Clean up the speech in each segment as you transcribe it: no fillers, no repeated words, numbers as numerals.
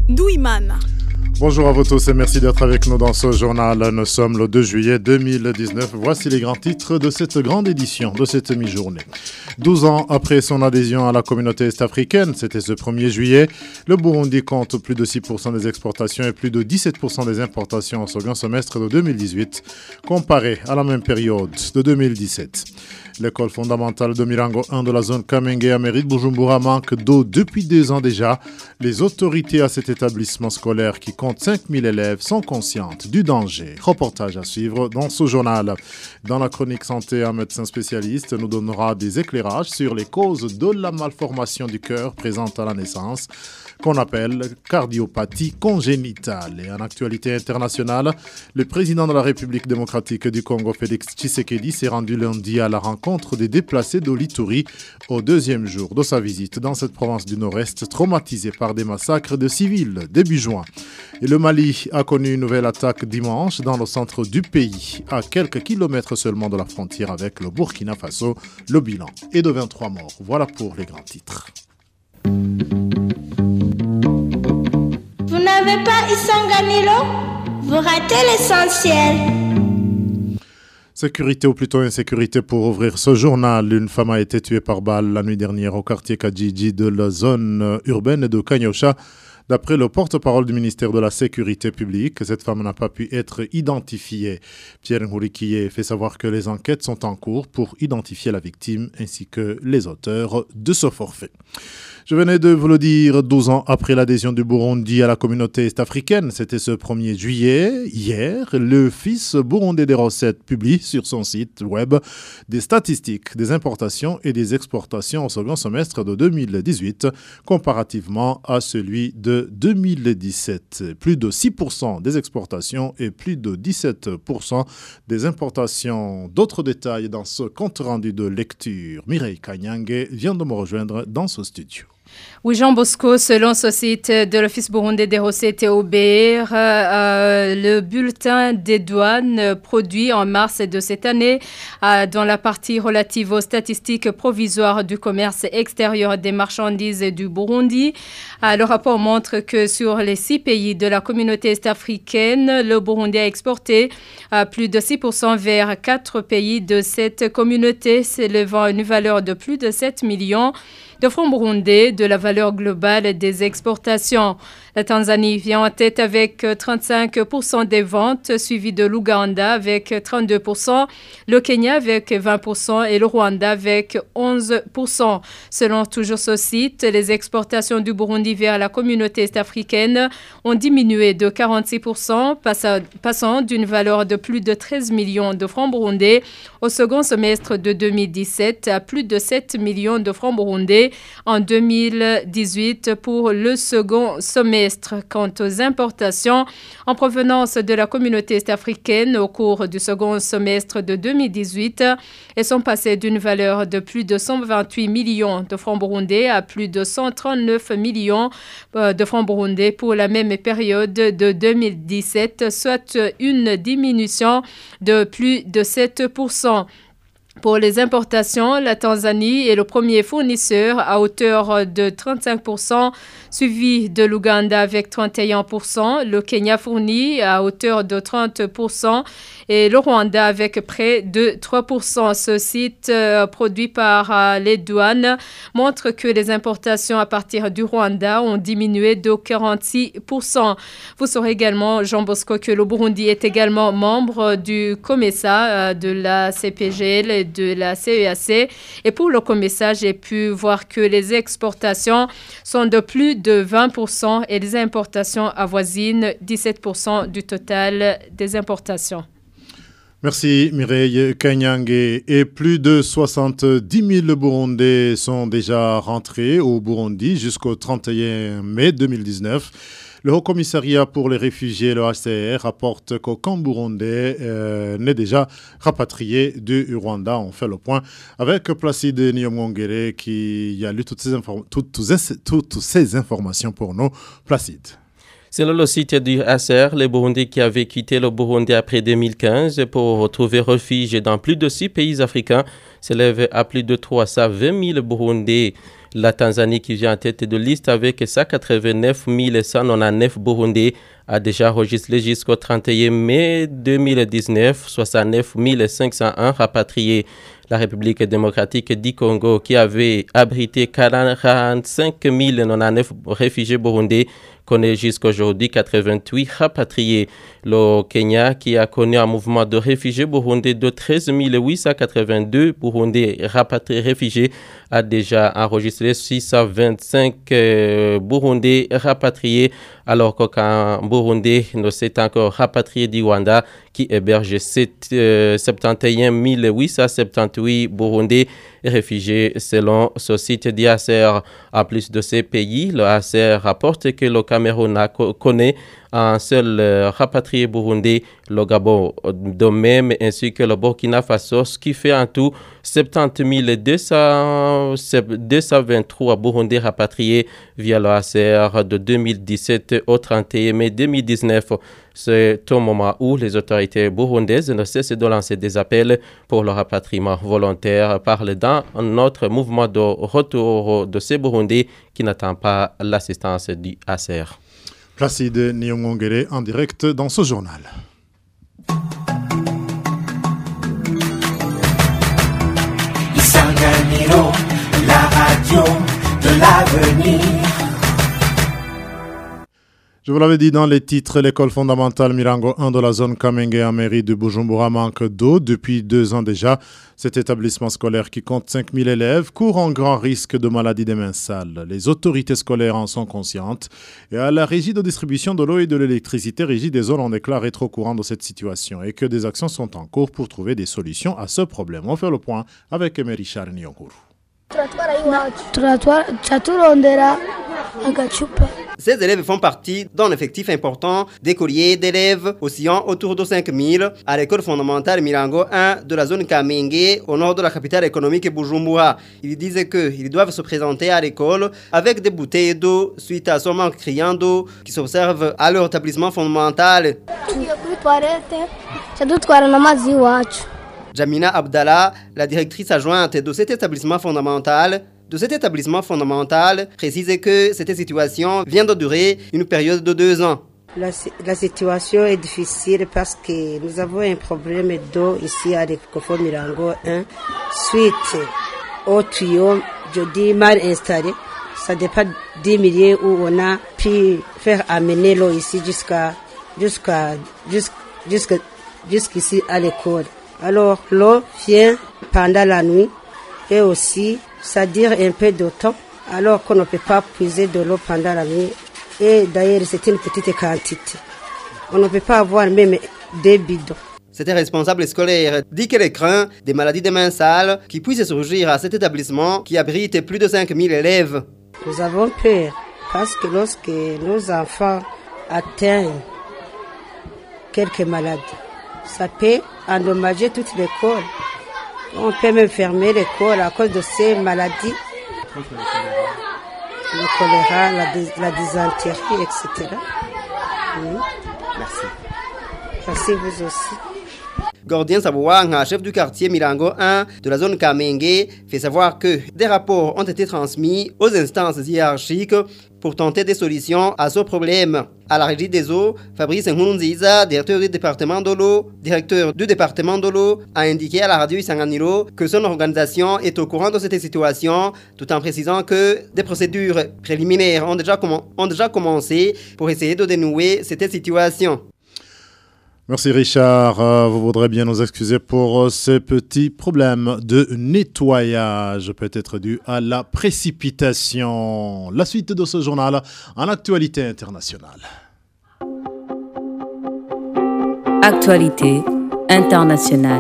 Douimana. Bonjour à vous tous et merci d'être avec nous dans ce journal. Nous sommes le 2 juillet 2019. Voici les grands titres de cette grande édition, de cette mi-journée. 12 ans après son adhésion à la communauté est-africaine, c'était ce 1er juillet, le Burundi compte plus de 6% des exportations et plus de 17% des importations au second semestre de 2018, comparé à la même période de 2017. L'école fondamentale de Mirango 1 de la zone Kamenge à Mérite Bujumbura manque d'eau depuis 2 ans déjà. Les autorités à cet établissement scolaire qui compte 5000 élèves sont conscientes du danger. Reportage à suivre dans ce journal. Dans la chronique santé, un médecin spécialiste nous donnera des éclairages sur les causes de la malformation du cœur présente à la naissance, qu'on appelle cardiopathie congénitale. Et en actualité internationale, le président de la République démocratique du Congo, Félix Tshisekedi, s'est rendu lundi à la rencontre des déplacés de l'Ituri au 2e jour de sa visite dans cette province du Nord-Est traumatisée par des massacres de civils début juin. Et le Mali a connu une nouvelle attaque dimanche dans le centre du pays, à quelques kilomètres seulement de la frontière avec le Burkina Faso. Le bilan est de 23 morts. Voilà pour les grands titres. Vous n'avez pas Isanganilo? Vous ratez l'essentiel. Sécurité ou plutôt insécurité pour ouvrir ce journal. Une femme a été tuée par balle la nuit dernière au quartier Kadjidji de la zone urbaine de Kanyosha. D'après le porte-parole du ministère de la Sécurité publique, cette femme n'a pas pu être identifiée. Pierre Ngourikiye fait savoir que les enquêtes sont en cours pour identifier la victime ainsi que les auteurs de ce forfait. Je venais de vous le dire, 12 ans après l'adhésion du Burundi à la communauté est-africaine, c'était ce 1er juillet. Hier, le Fils burundais des recettes publie sur son site web des statistiques des importations et des exportations au second semestre de 2018, comparativement à celui de 2017. Plus de 6% des exportations et plus de 17% des importations. D'autres détails dans ce compte-rendu de lecture. Mireille Kanyange vient de me rejoindre dans ce studio. Oui, Jean Bosco, selon ce site de l'Office burundais des recettes et OBR, le bulletin des douanes produit en mars de cette année, dans la partie relative aux statistiques provisoires du commerce extérieur des marchandises du Burundi, le rapport montre que sur les 6 pays de la communauté est-africaine, le Burundi a exporté plus de 6% vers 4 pays de cette communauté, s'élevant à une valeur de plus de 7 millions de francs burundais de la valeur globale des exportations. La Tanzanie vient en tête avec 35% des ventes, suivi de l'Ouganda avec 32%, le Kenya avec 20% et le Rwanda avec 11%. Selon toujours ce site, les exportations du Burundi vers la communauté est-africaine ont diminué de 46%, passant d'une valeur de plus de 13 millions de francs burundais au second semestre de 2017 à plus de 7 millions de francs burundais en 2018 pour le second semestre. Quant aux importations en provenance de la communauté est-africaine au cours du second semestre de 2018, elles sont passées d'une valeur de plus de 128 millions de francs burundais à plus de 139 millions de francs burundais pour la même période de 2017, soit une diminution de plus de 7%. Pour les importations, la Tanzanie est le premier fournisseur à hauteur de 35%, suivi de l'Ouganda avec 31%, le Kenya fournit à hauteur de 30% et le Rwanda avec près de 3%. Ce site produit par les douanes montre que les importations à partir du Rwanda ont diminué de 46%. Vous saurez également, Jean Bosco, que le Burundi est également membre du COMESA, de la CPGL et de la CEAC. Et pour le COMESA, j'ai pu voir que les exportations sont de plus de 20% et les importations avoisinent 17% du total des importations. Merci Mireille Kanyange. Et plus de 70 000 Burundais sont déjà rentrés au Burundi jusqu'au 31 mai 2019. Le Haut-Commissariat pour les réfugiés, le HCR, rapporte qu'aucun Burundais n'est déjà rapatrié du Rwanda. On fait le point avec Placide Niyomwongere qui a lu toutes ces informations pour nous. Placide. Selon le site du HCR, les Burundais qui avaient quitté le Burundi après 2015 pour trouver refuge dans plus de 6 pays africains s'élèvent à plus de 320 000 Burundais. La Tanzanie qui vient en tête de liste avec 189 199 Burundais a déjà enregistré jusqu'au 31 mai 2019 69 501 rapatriés. La République démocratique du Congo, qui avait abrité 45 099 réfugiés burundais, connaît jusqu'à aujourd'hui 88 rapatriés. Le Kenya, qui a connu un mouvement de réfugiés burundais de 13 882 burundais réfugiés, a déjà enregistré 625 burundais rapatriés, alors qu'un burundais ne s'est encore rapatrié du Rwanda, qui héberge 71 878 burundais réfugiés selon ce site d'ACR. En plus de ces pays, le ACR rapporte que le Cameroun connaît un seul rapatrié burundais, le Gabon de même, ainsi que le Burkina Faso, ce qui fait en tout 70 223 burundais rapatriés via le ACR de 2017 au 31 mai 2019. C'est au moment où les autorités burundaises ne cessent de lancer des appels pour le rapatriement volontaire, parle dans notre mouvement de retour de ces Burundais qui n'attendent pas l'assistance du ACR. Placide Nyongongere en direct dans ce journal. Isanganiro, la radio de l'avenir. Je vous l'avais dit dans les titres, l'école fondamentale Mirango 1 de la zone Kamenge en mairie de Bujumbura manque d'eau depuis 2 ans déjà. Cet établissement scolaire qui compte 5000 élèves court un grand risque de maladie des mains sales. Les autorités scolaires en sont conscientes et à la régie de distribution de l'eau et de l'électricité régie des zones, on déclare être au courant de cette situation et que des actions sont en cours pour trouver des solutions à ce problème. On fait le point avec Emery Charnionguru. Ces élèves font partie d'un effectif important d'écoliers d'élèves oscillant autour de 5000 à l'école fondamentale Mirango 1 de la zone Kamenge au nord de la capitale économique Bujumbura. Ils disent qu'ils doivent se présenter à l'école avec des bouteilles d'eau suite à ce manque criant d'eau qui s'observe à leur établissement fondamental. Jamina Abdallah, la directrice adjointe de cet établissement fondamental, précise que cette situation vient de durer une période de 2 ans. La situation est difficile parce que nous avons un problème d'eau ici à l'école Mirango 1 suite au tuyau, je dis mal installé. Ça dépend des milliers où on a pu faire amener l'eau ici jusqu'ici à l'école. Alors l'eau vient pendant la nuit et aussi ça dure un peu de temps alors qu'on ne peut pas puiser de l'eau pendant la nuit. Et d'ailleurs c'est une petite quantité. On ne peut pas avoir même des bidons. Cet responsable scolaire dit qu'elle craint des maladies des mains sales qui puissent surgir à cet établissement qui abrite plus de 5000 élèves. Nous avons peur parce que lorsque nos enfants atteignent quelques maladies, ça peut endommager toute l'école. On peut même fermer l'école à cause de ces maladies. Le choléra, la dysenterie, etc. Merci. Merci vous aussi. Gordien Sabouanga, chef du quartier Mirango 1 de la zone Kamenge, fait savoir que des rapports ont été transmis aux instances hiérarchiques pour tenter des solutions à ce problème. À la régie des eaux, Fabrice Nkununziza, directeur du département de l'eau, a indiqué à la radio Isanganiro que son organisation est au courant de cette situation, tout en précisant que des procédures préliminaires ont déjà commencé pour essayer de dénouer cette situation. Merci Richard. Vous voudrez bien nous excuser pour ces petits problèmes de nettoyage, peut-être dû à la précipitation. La suite de ce journal en actualité internationale. Actualité internationale.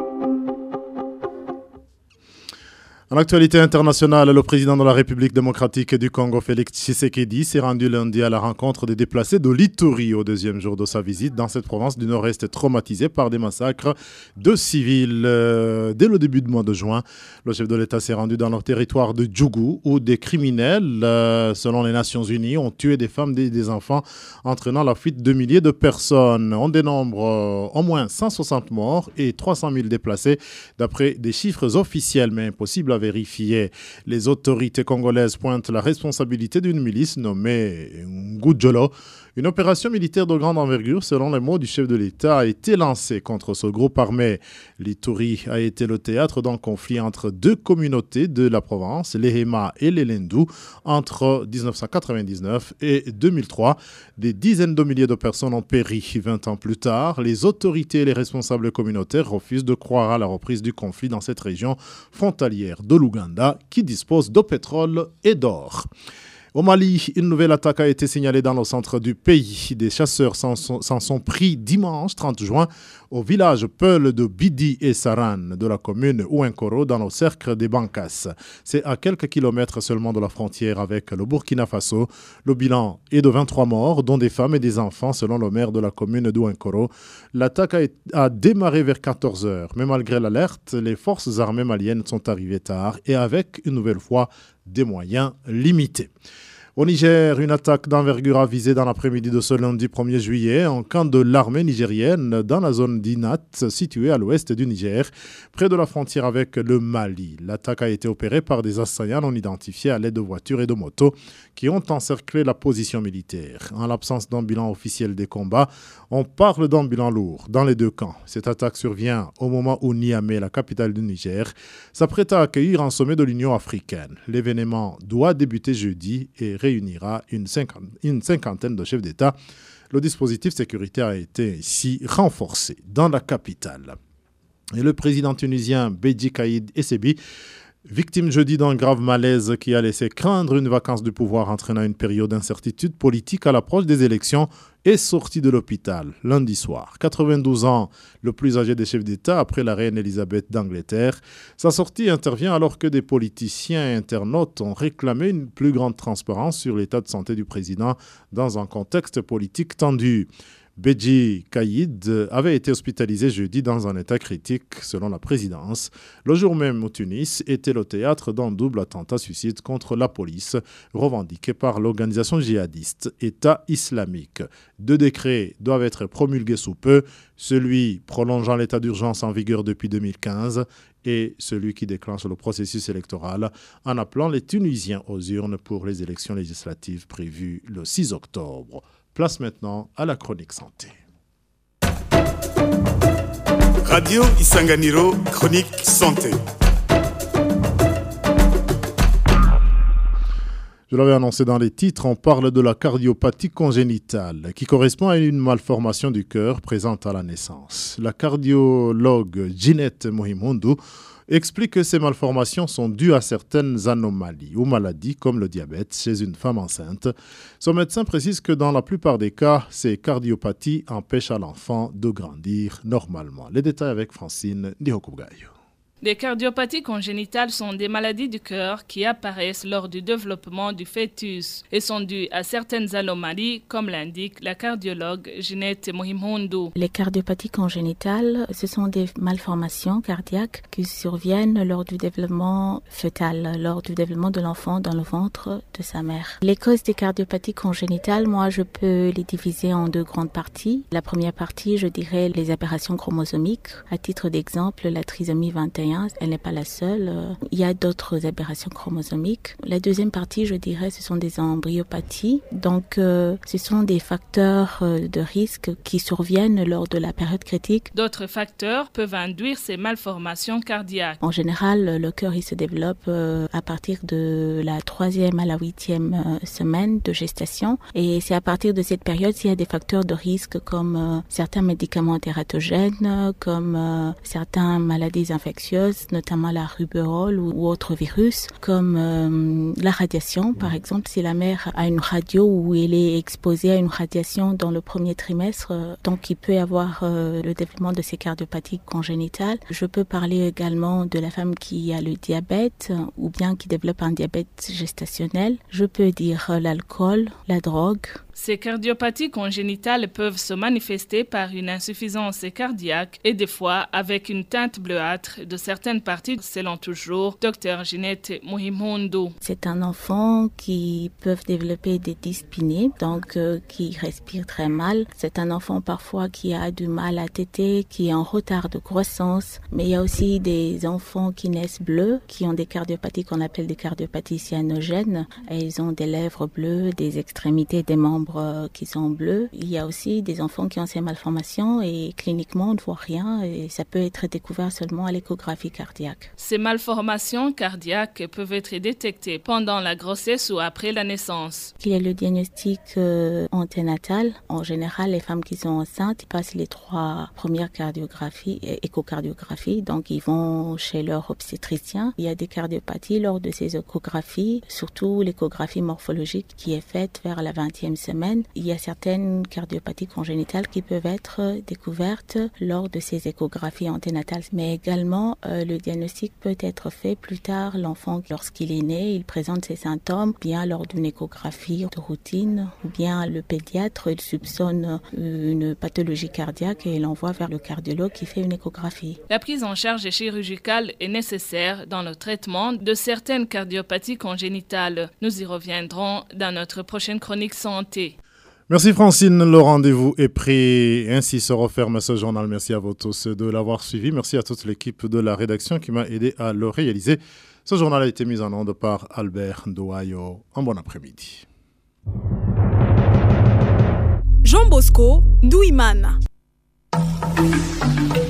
En actualité internationale, le président de la République démocratique du Congo, Félix Tshisekedi, s'est rendu lundi à la rencontre des déplacés de l'Ituri au 2e jour de sa visite dans cette province du Nord-Est traumatisée par des massacres de civils. Dès le début du mois de juin, le chef de l'État s'est rendu dans leur territoire de Djougou où des criminels, selon les Nations Unies, ont tué des femmes et des enfants, entraînant la fuite de milliers de personnes. On dénombre au moins 160 morts et 300 000 déplacés, d'après des chiffres officiels, mais impossibles à vérifier. Les autorités congolaises pointent la responsabilité d'une milice nommée Ngudjolo. Une opération militaire de grande envergure, selon les mots du chef de l'État, a été lancée contre ce groupe armé. L'Ituri a été le théâtre d'un conflit entre deux communautés de la Provence, les Héma et les Lendou, entre 1999 et 2003. Des dizaines de milliers de personnes ont péri. 20 ans plus tard, les autorités et les responsables communautaires refusent de croire à la reprise du conflit dans cette région frontalière de l'Ouganda qui dispose de pétrole et d'or. Au Mali, une nouvelle attaque a été signalée dans le centre du pays. Des chasseurs s'en sont pris dimanche 30 juin au village Peul de Bidi et Saran de la commune Ouenkoro dans le cercle des Bankas. C'est à quelques kilomètres seulement de la frontière avec le Burkina Faso. Le bilan est de 23 morts, dont des femmes et des enfants selon le maire de la commune d'Ouenkoro. L'attaque a démarré vers 14h, mais malgré l'alerte, les forces armées maliennes sont arrivées tard et avec une nouvelle fois des moyens limités. Au Niger, une attaque d'envergure a visé dans l'après-midi de ce lundi 1er juillet un camp de l'armée nigérienne dans la zone d'Inat, située à l'ouest du Niger, près de la frontière avec le Mali. L'attaque a été opérée par des assaillants non identifiés à l'aide de voitures et de motos qui ont encerclé la position militaire. En l'absence d'un bilan officiel des combats, on parle d'un bilan lourd dans les deux camps. Cette attaque survient au moment où Niamey, la capitale du Niger, s'apprête à accueillir un sommet de l'Union africaine. L'événement doit débuter jeudi et réunira une cinquantaine de chefs d'État. Le dispositif sécuritaire a été ici renforcé dans la capitale. Et le président tunisien Beji Caïd Essebsi, victime jeudi d'un grave malaise qui a laissé craindre une vacance du pouvoir entraînant une période d'incertitude politique à l'approche des élections, est sorti de l'hôpital lundi soir. 92 ans, le plus âgé des chefs d'État après la reine Elisabeth d'Angleterre. Sa sortie intervient alors que des politiciens et internautes ont réclamé une plus grande transparence sur l'état de santé du président dans un contexte politique tendu. Beji Caïd avait été hospitalisé jeudi dans un état critique selon la présidence. Le jour même où Tunis était le théâtre d'un double attentat suicide contre la police revendiqué par l'organisation djihadiste État islamique. 2 décrets doivent être promulgués sous peu, celui prolongeant l'état d'urgence en vigueur depuis 2015 et celui qui déclenche le processus électoral en appelant les Tunisiens aux urnes pour les élections législatives prévues le 6 octobre. Place maintenant à la chronique santé. Radio Isanganiro, chronique santé. Je l'avais annoncé dans les titres, on parle de la cardiopathie congénitale qui correspond à une malformation du cœur présente à la naissance. La cardiologue Ginette Mohimundu explique que ces malformations sont dues à certaines anomalies ou maladies comme le diabète chez une femme enceinte. Son médecin précise que dans la plupart des cas, ces cardiopathies empêchent à l'enfant de grandir normalement. Les détails avec Francine Ndihokugayo. Les cardiopathies congénitales sont des maladies du cœur qui apparaissent lors du développement du fœtus et sont dues à certaines anomalies, comme l'indique la cardiologue Ginette Mohimundu. Les cardiopathies congénitales, ce sont des malformations cardiaques qui surviennent lors du développement fœtal, lors du développement de l'enfant dans le ventre de sa mère. Les causes des cardiopathies congénitales, moi, je peux les diviser en 2 grandes parties. La première partie, je dirais les aberrations chromosomiques. À titre d'exemple, la trisomie 21. Elle n'est pas la seule. Il y a d'autres aberrations chromosomiques. La deuxième partie, je dirais, ce sont des embryopathies. Donc, ce sont des facteurs de risque qui surviennent lors de la période critique. D'autres facteurs peuvent induire ces malformations cardiaques. En général, le cœur il se développe à partir de la 3e à la 8e semaine de gestation. Et c'est à partir de cette période s'il y a des facteurs de risque comme certains médicaments tératogènes, comme certaines maladies infectieuses, notamment la rubéole ou autres virus, comme la radiation. Par exemple, si la mère a une radio où elle est exposée à une radiation dans le premier trimestre, donc il peut y avoir le développement de ces cardiopathies congénitales. Je peux parler également de la femme qui a le diabète ou bien qui développe un diabète gestationnel. Je peux dire l'alcool, la drogue, Ces cardiopathies congénitales peuvent se manifester par une insuffisance cardiaque et des fois avec une teinte bleuâtre de certaines parties, selon toujours Dr Ginette Muhimpundu. C'est un enfant qui peut développer des dyspnées, donc qui respire très mal. C'est un enfant parfois qui a du mal à téter, qui est en retard de croissance. Mais il y a aussi des enfants qui naissent bleus, qui ont des cardiopathies qu'on appelle des cardiopathies cyanogènes. Et ils ont des lèvres bleues, des extrémités des membres qui sont bleus. Il y a aussi des enfants qui ont ces malformations et cliniquement on ne voit rien et ça peut être découvert seulement à l'échographie cardiaque. Ces malformations cardiaques peuvent être détectées pendant la grossesse ou après la naissance. Il y a le diagnostic anténatal. En général, les femmes qui sont enceintes passent les 3 premières cardiographies, échocardiographies, donc ils vont chez leur obstétricien. Il y a des cardiopathies lors de ces échographies, surtout l'échographie morphologique qui est faite vers la 20e semaine. Il y a certaines cardiopathies congénitales qui peuvent être découvertes lors de ces échographies anténatales. Mais également, le diagnostic peut être fait plus tard. L'enfant, lorsqu'il est né, il présente ses symptômes, bien lors d'une échographie de routine, ou bien le pédiatre, il soupçonne une pathologie cardiaque et l'envoie vers le cardiologue qui fait une échographie. La prise en charge chirurgicale est nécessaire dans le traitement de certaines cardiopathies congénitales. Nous y reviendrons dans notre prochaine chronique santé. Merci Francine, le rendez-vous est pris. Ainsi se referme ce journal. Merci à vous tous de l'avoir suivi. Merci à toute l'équipe de la rédaction qui m'a aidé à le réaliser. Ce journal a été mis en onde par Albert Ndouayo. Un bon après-midi. Jean Bosco Douimana.